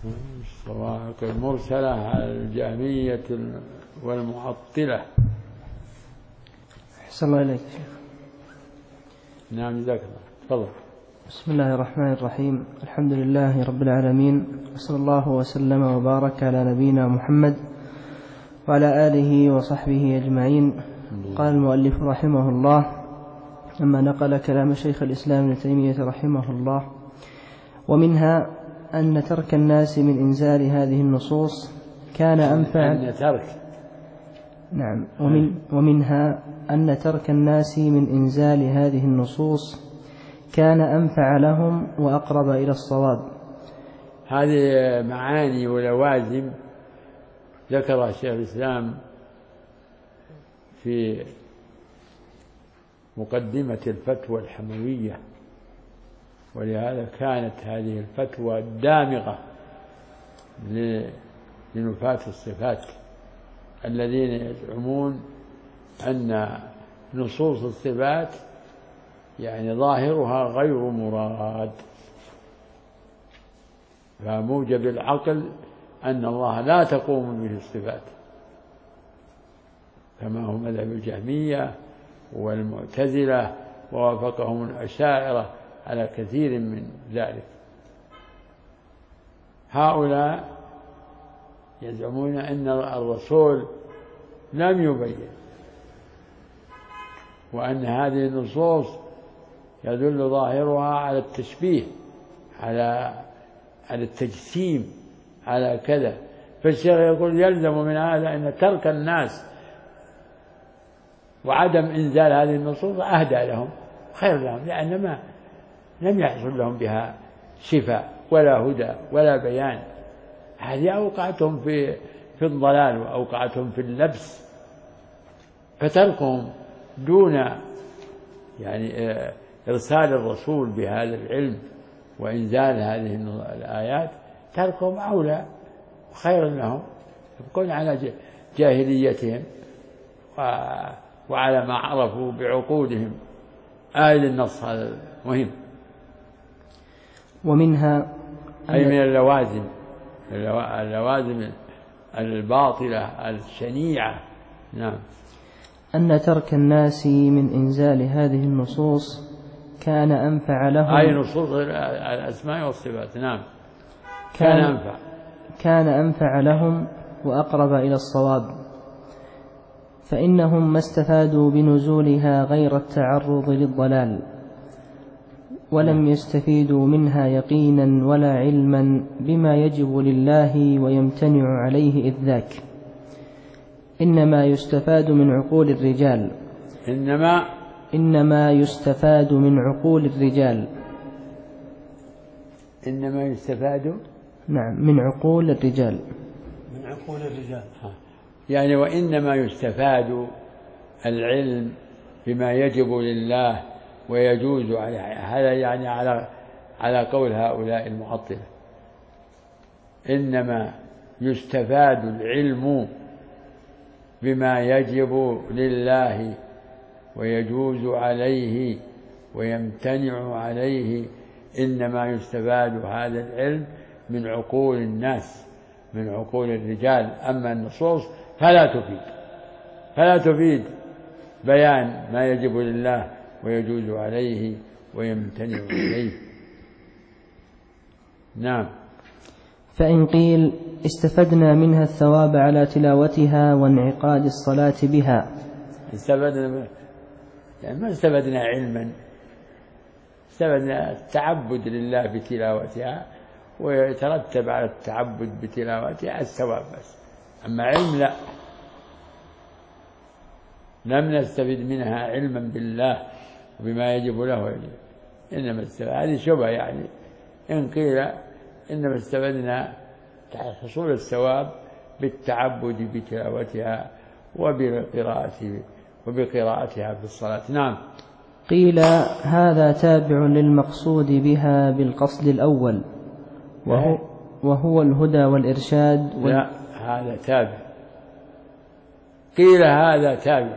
الصواعق المرسلة على الجهمية والمعطلة. أحسن الله إليك شيخ. نعم جزاك الله. تفضل. بسم الله الرحمن الرحيم. الحمد لله رب العالمين، وصلى الله وسلم وبارك على نبينا محمد وعلى آله وصحبه أجمعين. قال المؤلف رحمه الله: أما نقل كلام شيخ الإسلام ابن تيمية رحمه الله: ومنها أن ترك الناس من إنزال هذه النصوص كان أنفع. نعم. ومنها أن ترك الناس من إنزال هذه النصوص كان أنفع لهم وأقرب إلى الصواب. هذه معاني ولوازم ذكرها شيخ الإسلام في مقدمة الفتوى الحموية، ولهذا كانت هذه الفتوى دامغة لنفاة الصفات الذين يزعمون أن نصوص الصفات يعني ظاهرها غير مراد، فموجب العقل أن الله لا تقوم به الصفات، كما هو مذهب الجهمية والمعتزلة، ووافقهم الأشاعرة على كثير من ذلك. هؤلاء يزعمون أن الرسول لم يبين، وأن هذه النصوص يدل ظاهرها على التشبيه، على التجسيم، على كذا. فالشيخ يقول يلزم من هذا أن ترك الناس وعدم إنزال هذه النصوص أهدى لهم، خير لهم، لأن لم يحصل لهم بها شفاء ولا هدى ولا بيان. هذه أوقعتهم في الضلال وأوقعتهم في اللبس، فتركهم دون يعني إرسال الرسول بهذا العلم وإنزال هذه الآيات تركهم أولى وخير لهم، يبقون على جاهليتهم وعلى ما عرفوا بعقولهم. النص هذا مهم. ومنها أي من اللوازم الباطلة الشنيعة. نعم. أن ترك الناس من إنزال هذه النصوص كان أنفع لهم. أي نصوص الأسماء والصفات. نعم. كان أنفع لهم وأقرب إلى الصواب، فإنهم ما استفادوا بنزولها غير التعرض للضلال، ولم يستفيدوا منها يقينا ولا علما بما يجب لله ويمتنع عليه إذ ذاك. إنما يستفاد من عقول الرجال. إنما يستفاد من عقول الرجال. إنما يستفاد. نعم، من عقول الرجال. من عقول الرجال. يعني وإنما يستفاد العلم بما يجب لله ويجوز عليه. هذا يعني على قول هؤلاء المعطلة. إنما يستفاد العلم بما يجب لله ويجوز عليه ويمتنع عليه. إنما يستفاد هذا العلم من عقول الناس، من عقول الرجال. أما النصوص فلا تفيد بيان ما يجب لله ويجوز عليه ويمتنع عليه. نعم. فإن قيل استفدنا منها الثواب على تلاوتها وانعقاد الصلاة بها. استفدنا يعني ما استفدنا علما، استفدنا التعبد لله بتلاوتها، ويترتب على التعبد بتلاوتها الثواب بس. أما علم لا، لم نستفد منها علما بالله وبما يجب له ويجب. إنما هذه شبهة، يعني إن قيل إنما استفدنا حصول الثواب بالتعبد بتلاوتها وبقراءتها في الصلاة. نعم. قيل هذا تابع للمقصود بها بالقصد الأول وهو الهدى والإرشاد. لا، هذا تابع. قيل هذا تابع.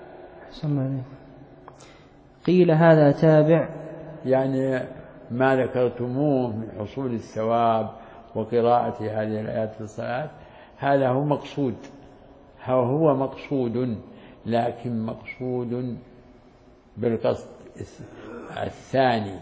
قيل هذا تابع، يعني ما ذكرتموه من حصول الثواب وقراءة هذه الآيات في الصلاة، هذا هو مقصود، هو مقصود، لكن مقصود بالقصد الثاني،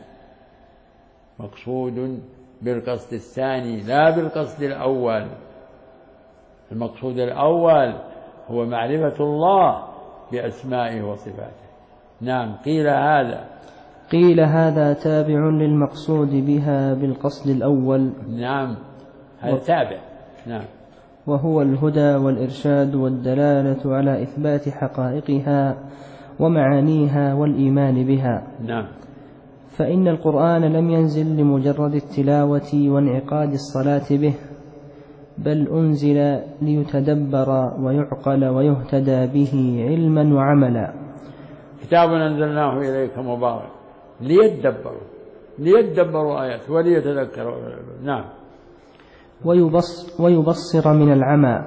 مقصود بالقصد الثاني لا بالقصد الأول. المقصود الأول هو معرفة الله بأسمائه وصفاته. نعم. قيل هذا تابع للمقصود بها بالقصد الأول. نعم، هذا تابع. نعم. وهو الهدى والإرشاد والدلالة على إثبات حقائقها ومعانيها والإيمان بها. نعم. فإن القرآن لم ينزل لمجرد التلاوة وانعقاد الصلاة به، بل أنزل ليتدبر ويعقل ويهتدى به علما وعملا. كتاب أنزلناه إليك مبارك ليدبروا آياته وليتذكروا. نعم. ويبصر من العمى.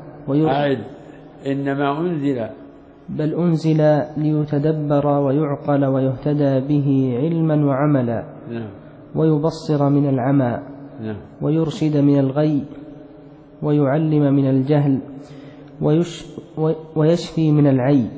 إنما أنزل بل أنزل ليتدبر ويعقل ويهتدى به علما وعملا. نعم. ويبصر من العمى. نعم. ويرشد من الغي ويعلم من الجهل ويشفي من العي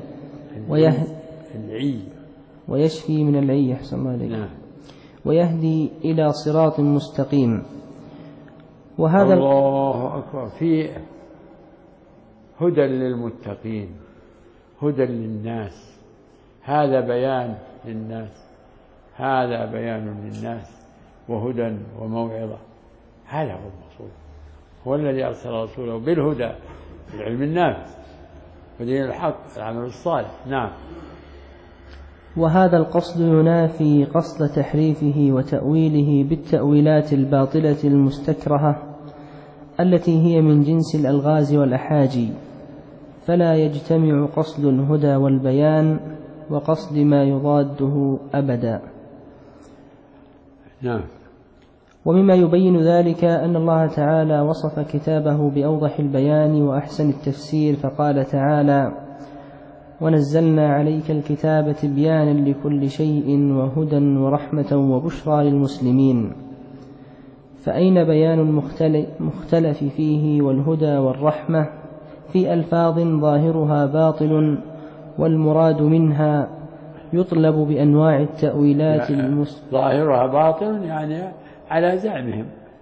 ويشفي من العي. أحسن الله عليك. نعم. ويهدي إلى صراط مستقيم. وهذا الله أكبر. في هدى للمتقين، هدى للناس، هذا بيان للناس، هذا بيان للناس وهدى وموعظة. هذا هو المقصود، هو الذي أرسل رسوله بالهدى، العلم النافع ودين الحق، العمل الصالح. نعم. وهذا القصد ينافي قصد تحريفه وتأويله بالتأويلات الباطلة المستكرهة التي هي من جنس الألغاز والأحاجي، فلا يجتمع قصد الهدى والبيان وقصد ما يضاده أبدا. نعم. ومما يبين ذلك أن الله تعالى وصف كتابه بأوضح البيان وأحسن التفسير، فقال تعالى: ونزلنا عليك الكتاب تبيانا لكل شيء وهدى ورحمة وبشرى للمسلمين. فأين بيان المختلف فيه والهدى والرحمة في ألفاظ ظاهرها باطل والمراد منها يطلب بأنواع التأويلات ظاهرها باطل يعني على زعمهم،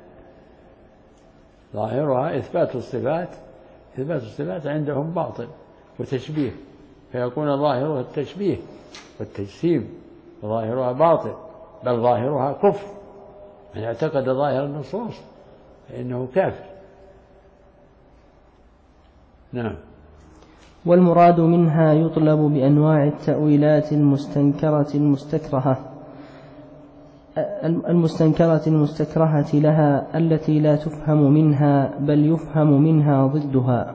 ظاهرها إثبات الصفات عندهم باطل وتشبيه، فيكون ظاهرها التشبيه والتجسيم، ظاهرها باطل، بل ظاهرها كفر. من اعتقد ظاهر النصوص فإنه كافر. نعم. والمراد منها يطلب بأنواع التأويلات المستنكرة المستكرهة لها، التي لا تفهم منها بل يفهم منها ضدها.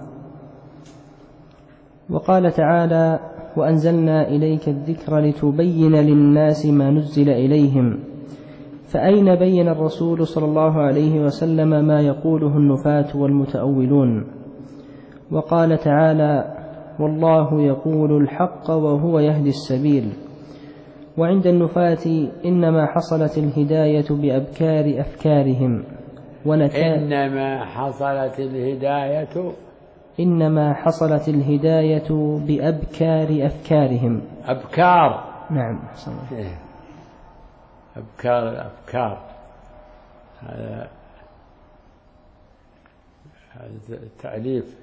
وقال تعالى: وأنزلنا إليك الذكر لتبين للناس ما نزل إليهم. فأين بين الرسول صلى الله عليه وسلم ما يقوله النفاة والمتأولون؟ وقال تعالى: والله يقول الحق وهو يهدي السبيل. وعند النفاة إنما حصلت الهداية بأبكار أفكارهم إنما حصلت الهداية بأبكار أفكارهم. أبكار. نعم. أبكار الأفكار، هذا التأليف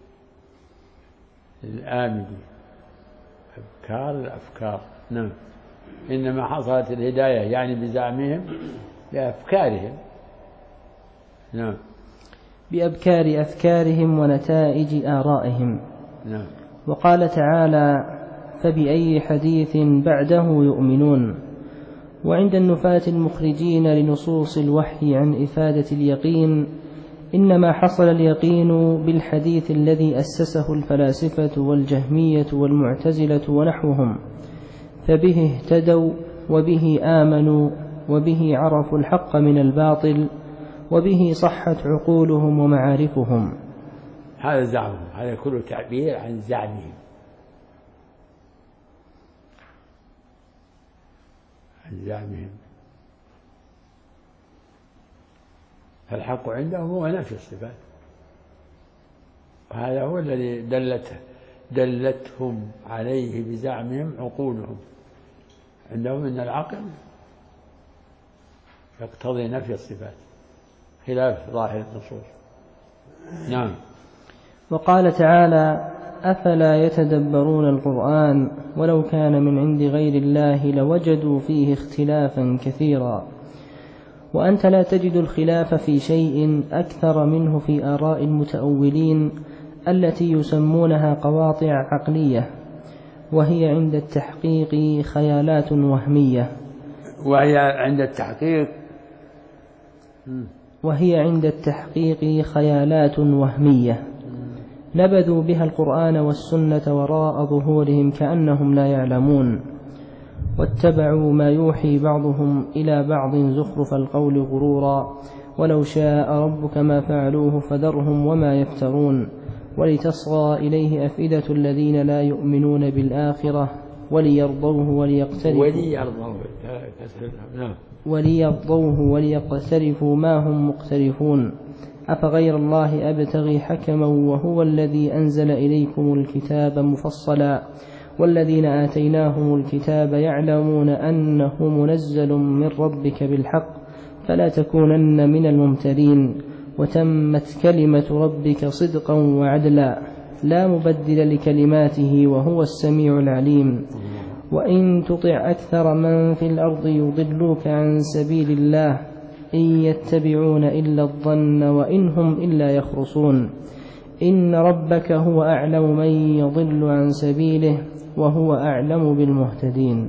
الآمدي، أبكار الأفكار. نعم. إنما حصلت الهداية يعني بزعمهم بأفكارهم. نعم. بأبكار أفكارهم ونتائج آرائهم. نعم. وقال تعالى: فبأي حديث بعده يؤمنون. وعند النفاة المخرجين لنصوص الوحي عن إفادة اليقين إنما حصل اليقين بالحديث الذي أسسه الفلاسفة والجهمية والمعتزلة ونحوهم، فبه اهتدوا وبه آمنوا وبه عرفوا الحق من الباطل وبه صحت عقولهم ومعارفهم. هذا زعمهم، هذا كله تعبير عن زعمهم، فالحق عندهم هو نفي الصفات، وهذا هو الذي دلتهم عليه بزعمهم عقولهم. عندهم أن العقل يقتضي نفي الصفات خلاف ظاهر النصوص. نعم. وقال تعالى: أفلا يتدبرون القرآن ولو كان من عند غير الله لوجدوا فيه اختلافا كثيرا. وأنت لا تجد الخلاف في شيء أكثر منه في آراء المتأولين التي يسمونها قواطع عقلية، وهي عند التحقيق خيالات وهمية. وهي عند التحقيق خيالات وهمية نبذوا بها القرآن والسنة وراء ظهورهم كأنهم لا يعلمون، واتبعوا ما يوحي بعضهم إلى بعض زخرف القول غرورا، ولو شاء ربك ما فعلوه فذرهم وما يفترون، ولتصغى إليه أفئدة الذين لا يؤمنون بالآخرة وليرضوه وليقترفوا ما هم مقترفون. أفغير الله أبتغي حكما وهو الذي أنزل إليكم الكتاب مفصلا، والذين آتيناهم الكتاب يعلمون أنه منزل من ربك بالحق فلا تكونن من الممترين، وتمت كلمة ربك صدقا وعدلا لا مبدل لكلماته وهو السميع العليم. وإن تطع أكثر من في الأرض يضلوك عن سبيل الله إن يتبعون إلا الظن وإن هم إلا يخرصون. إن ربك هو أعلم من يضل عن سبيله وهو أعلم بالمهتدين.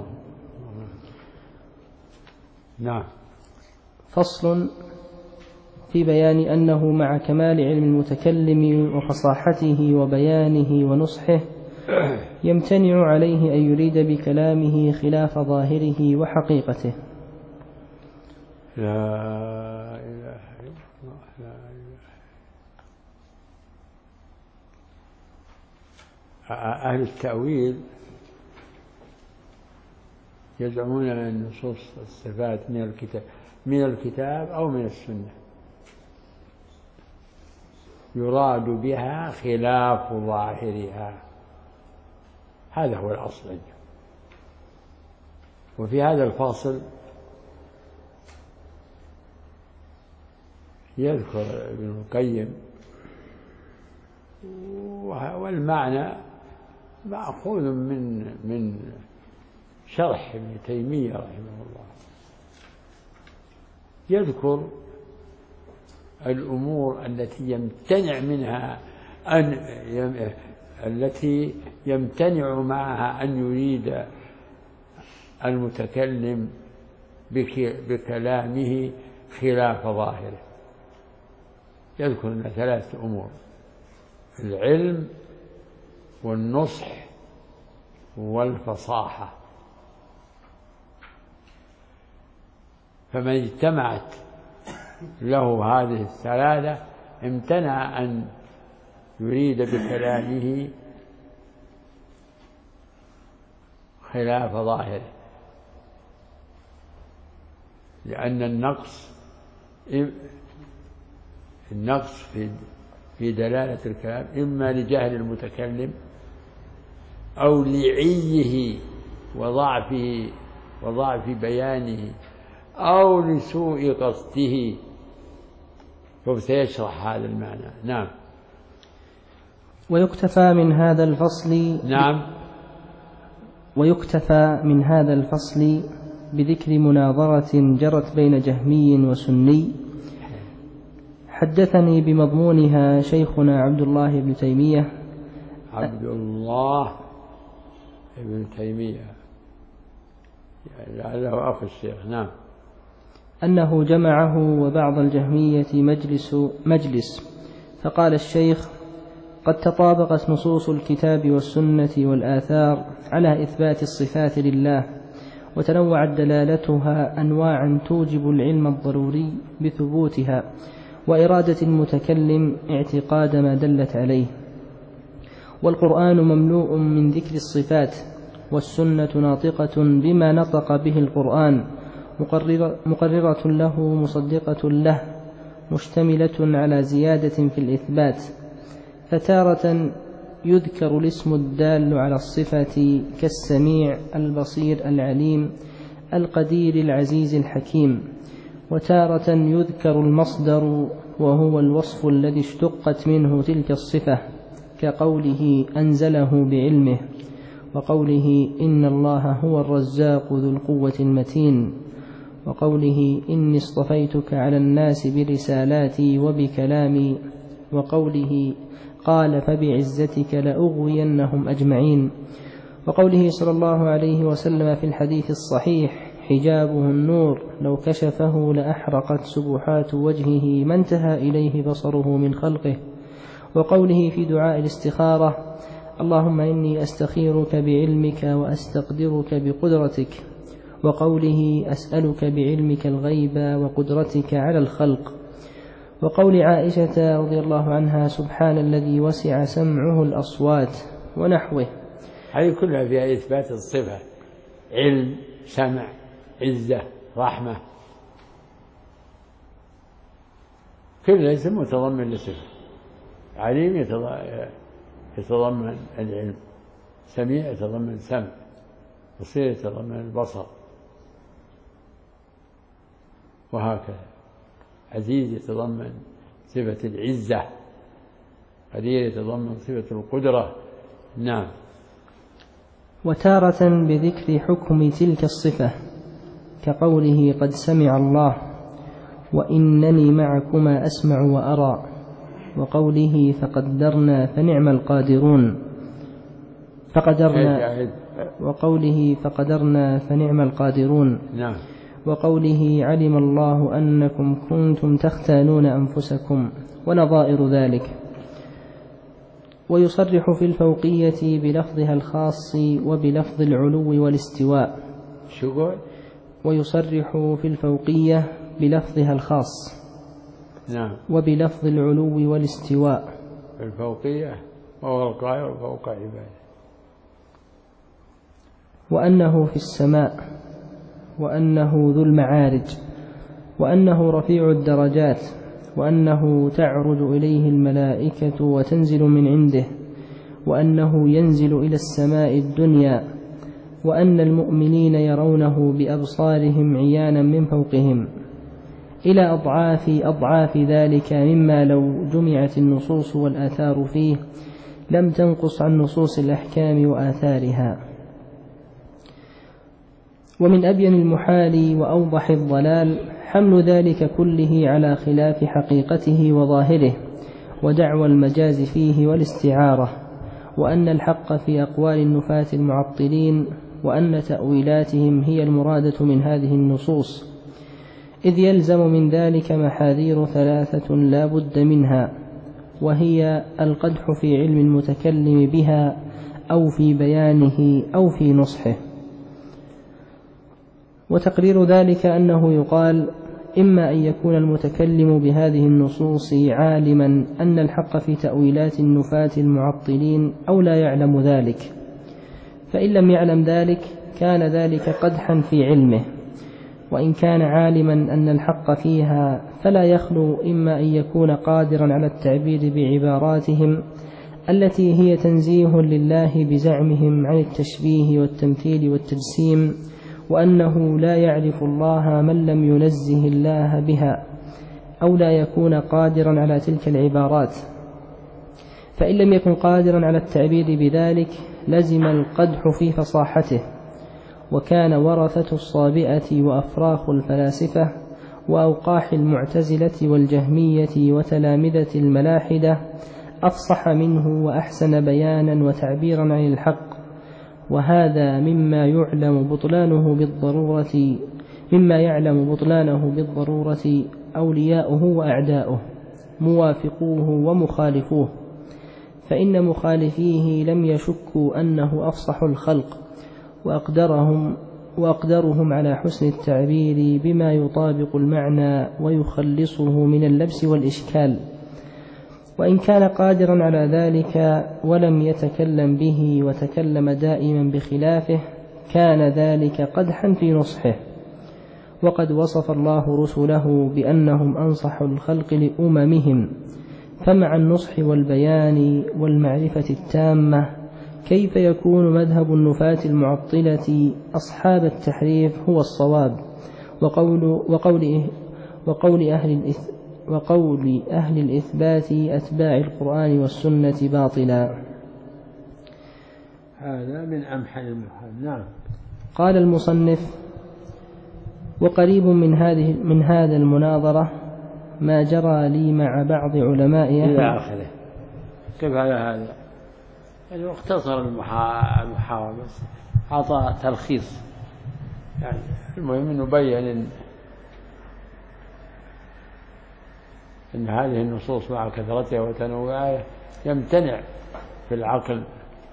نعم. فصل في بيان أنه مع كمال علم المتكلم وفصاحته وبيانه ونصحه يمتنع عليه أن يريد بكلامه خلاف ظاهره وحقيقته. لا إله إلا الله. لا إله. أهل التأويل يزعمون أن نصوص الصفات من الكتاب أو من السنة يراد بها خلاف ظاهرها، هذا هو الأصل. وفي هذا الفاصل يذكر ابن القيم، والمعنى مأخوذ من شرح ابن تيمية رحمه الله. يذكر الأمور التي يمتنع معها أن يريد المتكلم بكلامه خلاف ظاهره. يذكر لنا 3 أمور: العلم والنصح والفصاحة. فمن اجتمعت له هذه ال3 امتنع أن يريد بكلامه خلاف ظاهره، لأن النقص في دلالة الكلام إما لجهل المتكلم أو لعيه وضعف بيانه أو لسوء قصده، فسيشرح هذا المعنى. نعم. ويكتفى من هذا الفصل بذكر مناظرة جرت بين جهمي وسني حدثني بمضمونها شيخنا عبد الله بن تيمية لعله أخو الشيخ. نعم. أنه جمعه وبعض الجهمية مجلس، فقال الشيخ: قد تطابقت نصوص الكتاب والسنة والآثار على إثبات الصفات لله، وتنوعت دلالتها أنواعا توجب العلم الضروري بثبوتها وإرادة المتكلم اعتقاد ما دلت عليه. والقرآن مملوء من ذكر الصفات، والسنة ناطقة بما نطق به القرآن، مقررة له مصدقة له، مشتملة على زيادة في الإثبات، فتارة يذكر الاسم الدال على الصفة كالسميع البصير العليم القدير العزيز الحكيم، وتارة يذكر المصدر وهو الوصف الذي اشتقت منه تلك الصفة، كقوله أنزله بعلمه، وقوله إن الله هو الرزاق ذو القوة المتين، وقوله إني اصطفيتك على الناس برسالاتي وبكلامي، وقوله قال فبعزتك لأغوينهم أجمعين، وقوله صلى الله عليه وسلم في الحديث الصحيح حجابه النور لو كشفه لأحرقت سبحات وجهه ما انتهى إليه بصره من خلقه، وقوله في دعاء الاستخارة اللهم إني أستخيرك بعلمك وأستقدرك بقدرتك، وقوله أسألك بعلمك الغيب وقدرتك على الخلق، وقول عائشة رضي الله عنها سبحان الذي وسع سمعه الأصوات، ونحوه. هذه كلها فيها إثبات الصفة، علم، سمع، عزة، رحمة، كل اسم متضمن لصفة. عليم يتضمن العلم، سميع يتضمن سمع، بصير يتضمن البصر، وهكذا. عزيز يتضمن صفة العزة، قدير يتضمن صفة القدرة. نعم. وتارة بذكر حكم تلك الصفة، كقوله قد سمع الله وإنني معكما أسمع وأرى، وقوله فقدرنا فنعم القادرون، وقوله فقدرنا فنعم القادرون. نعم. وقوله علم الله أنكم كنتم تختانون أنفسكم، ونظائر ذلك. ويصرح في الفوقية بلفظها الخاص وبلفظ العلو والاستواء. ويصرح في الفوقية بلفظها الخاص. نعم. وبلفظ العلو والاستواء. الفوقية وهو القاهر فوق عباده. وأنه في السماء، وأنه ذو المعارج، وأنه رفيع الدرجات، وأنه تعرج إليه الملائكة وتنزل من عنده، وأنه ينزل إلى السماء الدنيا، وأن المؤمنين يرونه بأبصارهم عيانا من فوقهم، إلى أضعاف ذلك مما لو جمعت النصوص والآثار فيه لم تنقص عن نصوص الأحكام وآثارها. ومن أبين المحال وأوضح الضلال حمل ذلك كله على خلاف حقيقته وظاهره، ودعوى المجاز فيه والاستعارة، وأن الحق في أقوال النفاة المعطلين، وأن تأويلاتهم هي المرادة من هذه النصوص، إذ يلزم من ذلك محاذير ثلاثة لا بد منها، وهي القدح في علم المتكلم بها أو في بيانه أو في نصحه. وتقرير ذلك أنه يقال إما أن يكون المتكلم بهذه النصوص عالما أن الحق في تأويلات النفاة المعطلين أو لا يعلم ذلك، فإن لم يعلم ذلك كان ذلك قدحا في علمه، وإن كان عالما أن الحق فيها فلا يخلو إما أن يكون قادرا على التعبير بعباراتهم التي هي تنزيه لله بزعمهم عن التشبيه والتمثيل والتجسيم، وأنه لا يعرف الله من لم ينزه الله بها، أو لا يكون قادرا على تلك العبارات. فإن لم يكن قادرا على التعبير بذلك لزم القدح في فصاحته، وكان ورثة الصابئة وأفراخ الفلاسفة وأوقاح المعتزلة والجهمية وتلامذة الملاحدة أفصح منه وأحسن بيانا وتعبيرا عن الحق، وهذا مما يعلم بطلانه بالضرورة أولياؤه وأعداؤه، موافقوه ومخالفوه، فإن مخالفيه لم يشكوا أنه أفصح الخلق وأقدرهم على حسن التعبير بما يطابق المعنى ويخلصه من اللبس والإشكال. وإن كان قادرا على ذلك ولم يتكلم به وتكلم دائما بخلافه كان ذلك قدحا في نصحه، وقد وصف الله رسله بأنهم أنصح الخلق لأممهم، فمع النصح والبيان والمعرفة التامة كيف يكون مذهب النفاة المعطلة أصحاب التحريف هو الصواب، وقول أهل الإثبات أتباع القرآن والسنة باطلا. هذا من أمحل المحال. نعم. قال المصنف: وقريب من هذا المناظرة ما جرى لي مع بعض علماء إلى آخره. كيف هذا؟ يعني اختصر المحاورة بس أعطى تلخيص. يعني المهم أنه بين إن هذه النصوص مع كثرتها وتنوعها يمتنع في العقل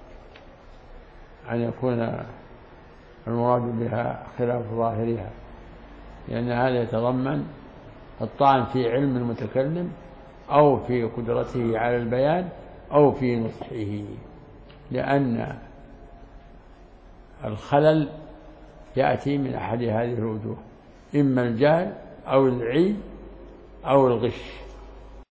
أن يكون المراد بها خلاف ظاهرها، لأن هذا يتضمن الطعن في علم المتكلم أو في قدرته على البيان أو في نصحه، لأن الخلل يأتي من أحد هذه الوجوه، إما الجهل أو العي أو الغش.